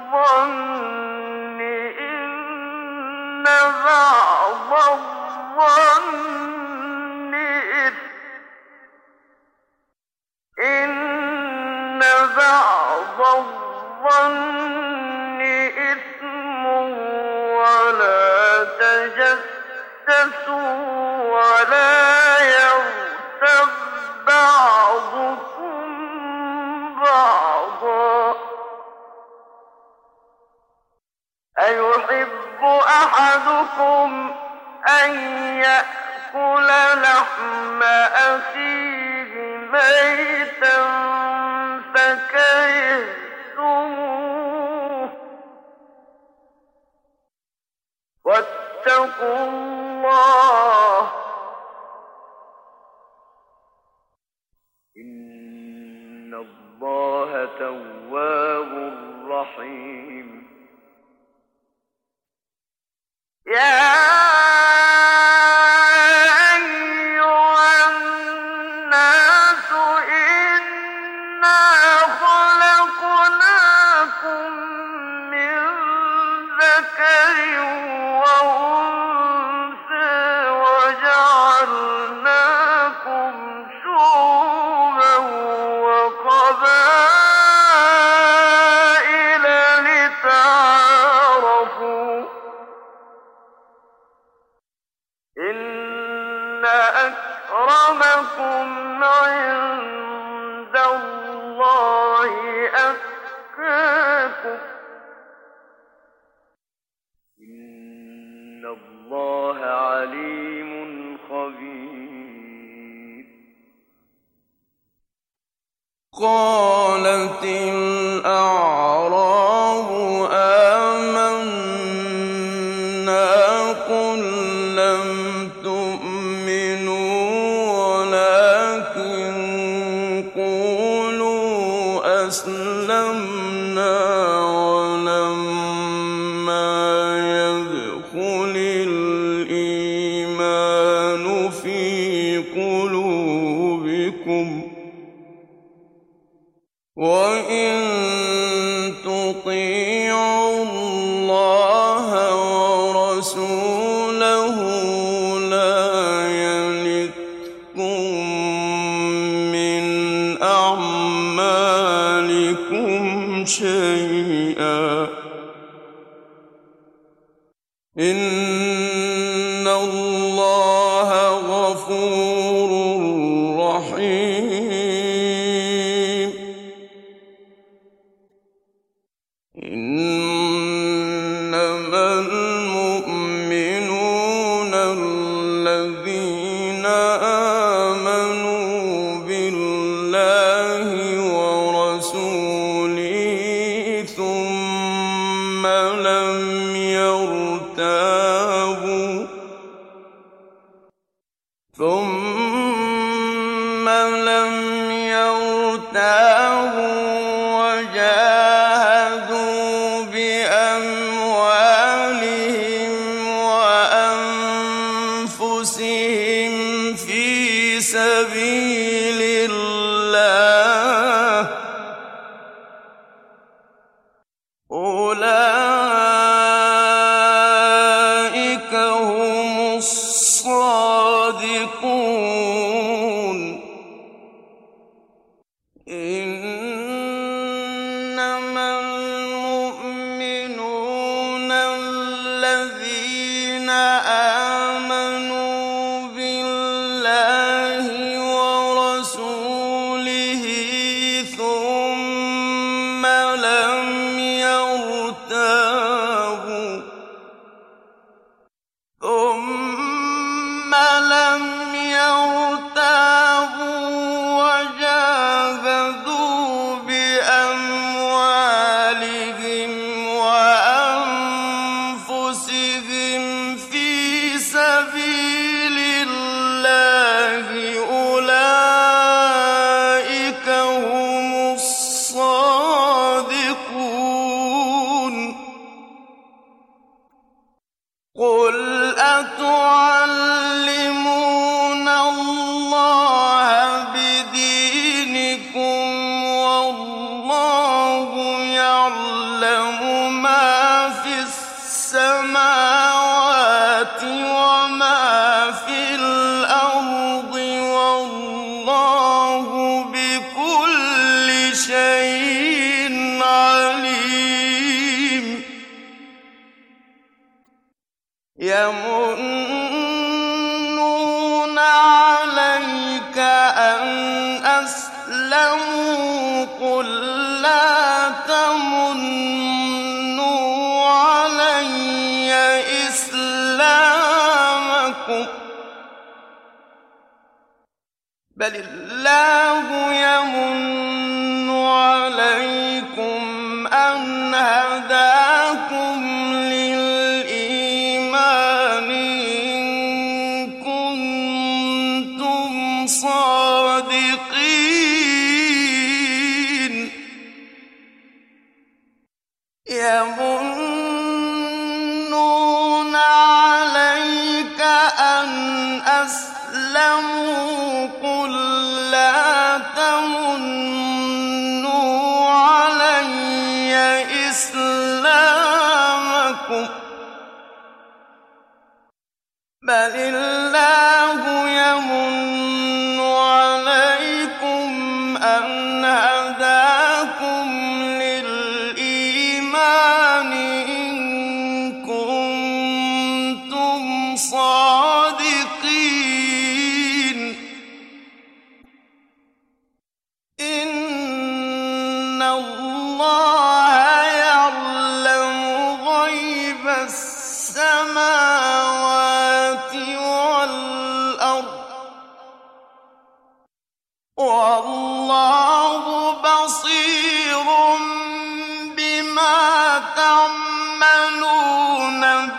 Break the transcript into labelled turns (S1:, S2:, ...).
S1: الظَّنِّ إِنَّ بَعْضَ الظَّنِّ إِثْمٌ وَلَا تَجَسَّسُوا وَلَا يَغْتَب بَّعْضُكُم بَعْضًا ۚ أَيُحِبُّ أَحَدُكُمْ أَن يَأْكُلَ لَحْمَ أَخِيهِ مَيْتًا فَكَرِهْتُمُوهُ ۚ وَاتَّقُوا اللَّهَ ۚ إِنَّ اللَّهَ تَوَّابٌ رَّحِيمٌ. يَا أَيُّهَا النَّاسُ إِنَّا خَلَقْنَاكُم مِّن ذَكَرٍ وَأُنثَىٰ وَجَعَلْنَاكُمْ شُعُوبًا وَقَبَائِلَ لِتَعَارَفُوا ۚ إِنَّ أَكْرَمَكُمْ عِندَ اللَّهِ أَتْقَاكُمْ ۚ إِنَّ اللَّهَ عَلِيمٌ خَبِيرٌ. قَالَتِ الْأَعْرَابُ آمَنَّا ۖ قُل لَّمْ تُؤْمِنُوا وَلَٰكِن قُولُوا أَسْلَمْنَا وَلَمَّا يَدْخُلِ الْإِيمَانُ فِي قُلُوبِكُمْ ۖ وَإِن تُطِيعُوا اللَّهَ وَرَسُولَهُ لَا يَلِتْكُم مِّنْ أَعْمَالِكُمْ شَيْئًا ۚ إِنَّ اللَّهَ غَفُورٌ رَّحِيمٌ. إِنَّمَا الْمُؤْمِنُونَ الَّذِينَ آمَنُوا بِاللَّهِ وَرَسُولِهِ ثُمَّ لَمْ يَرْتَابُوا وَجَاهَدُوا بِأَمْوَالِهِمْ وَأَنفُسِهِمْ فِي سَبِيلِ اللَّهِ ۚ أُولَٰئِكَ هُمُ الصَّادِقُونَ. إِنَّمَا الْمُؤْمِنُونَ الَّذِينَ آمَنُوا بِاللَّهِ وَرَسُولِهِ ثُمَّ لَمْ يَرْتَابُوا يعلم ما في السماوات وما في الأرض والله بكل شيء عليم يمنون عليك أن أسلموا قل لا تمنوا علي إسلامكم بل الله يمن عليكم أن هداكم للإيمان إن كنتم صادقين يمنون عليك أن أسلموا قل لا تمنوا علي إسلامكم بل الله يمن عليكم أن هداكم للإيمان إن كنتم صادقين إن الله يعلم غيب السماوات والأرض والله